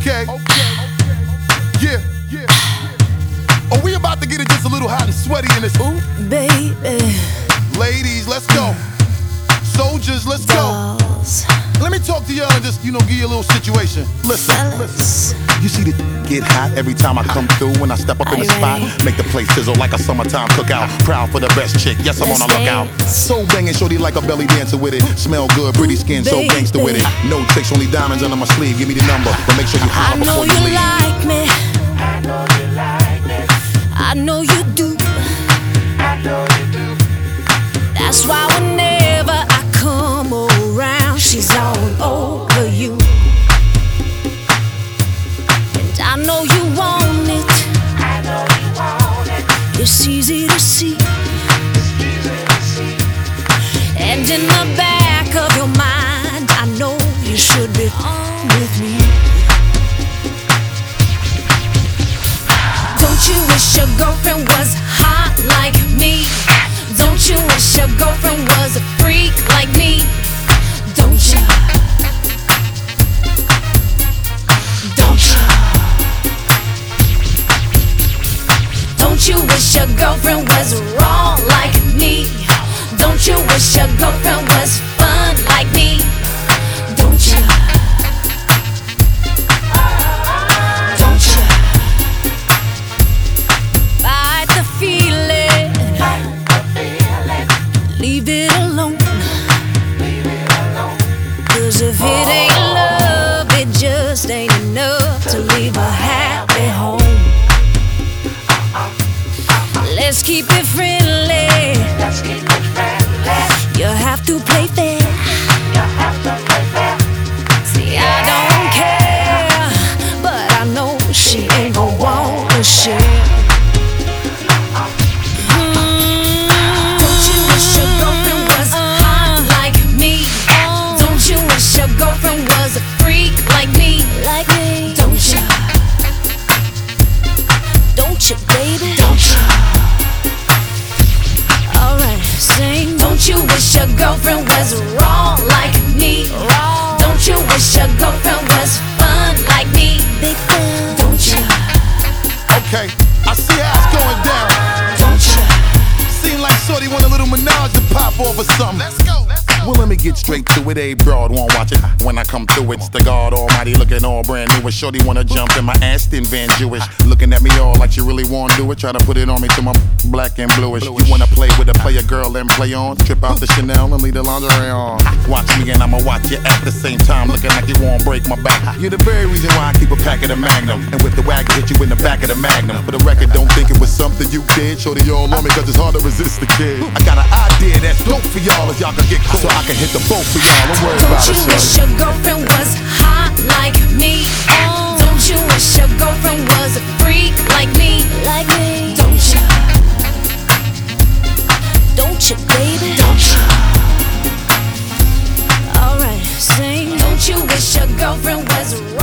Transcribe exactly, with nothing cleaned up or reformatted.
Okay. Yeah. Oh, we about to get it just a little hot and sweaty in this. Ooh, baby. Ladies, let's go. Soldiers, let's go. Dolls. Let me talk to y'all and just, you know, give you a little situation. Listen, listen. You see the get hot every time I come through. When I step up in the spot, make the place sizzle like a summertime cookout. Proud for the best chick, yes, I'm on a lookout. So banging, shorty like a belly dancer with it. Smell good, pretty skin, so gangster with it. No tricks, only diamonds under my sleeve. Give me the number, but make sure you I holler know before you you leave. like me. I know you like me. I know you do. I know you do. That's why whenever I come around, she's all over you. And I know you want it. I know you want it. It's easy to see. It's easy to see. And in the back of your mind, I know you should be on with me. Don't you wish your girlfriend was hot like me? Don't you wish your girlfriend was a freak like me? Don't you? Don't you? Don't you wish your girlfriend was wrong like me? Don't you wish your girlfriend was fun like me? Don't you? Don't you? Fight the feeling. Leave it alone. Leave it alone. Cause if it ain't love, it just ain't enough to leave a happy home. Let's keep it friendly. Let's keep it friendly. You have to play fair. You have to play fair. See, I don't care, but I know she ain't gon' wanna share. Girlfriend was a freak like me, like me. Don't you? Don't you, baby? Don't you? Alright, sing. Don't you wish your girlfriend was wrong like me? Wrong. Don't you wish your girlfriend was fun like me? Big fan. Don't you? Okay, I see how it's going down. Don't you? Seem like shorty want a little menage to pop off or something. Let's go, let's go. Well, let me get straight to it. A broad won't watch it. When I come through, it's the God Almighty looking all brand new. And shorty wanna jump in my Aston Van Jewish. Looking at me all like you really wanna do it. Try to put it on me till my black and bluish. You wanna play with a player girl and play on? Trip out the Chanel and leave the lingerie on. Watch me and I'ma watch you at the same time. Looking like you won't break my back. You're the very reason why I keep a pack of the Magnum. And with the wagon, hit you in the back of the Magnum. For the record, don't think it was something you did. Shorty all on me cause it's hard to resist the kid. I got an idea that's dope for y'all if y'all can get cool. So I can hit the boat for y'all. Don't worry about it, Don't you wish your girlfriend was hot like me? Don't you wish your girlfriend was a freak like me? Like me. Don't you? Don't you, baby? Don't you? Alright, sing. Don't you wish your girlfriend was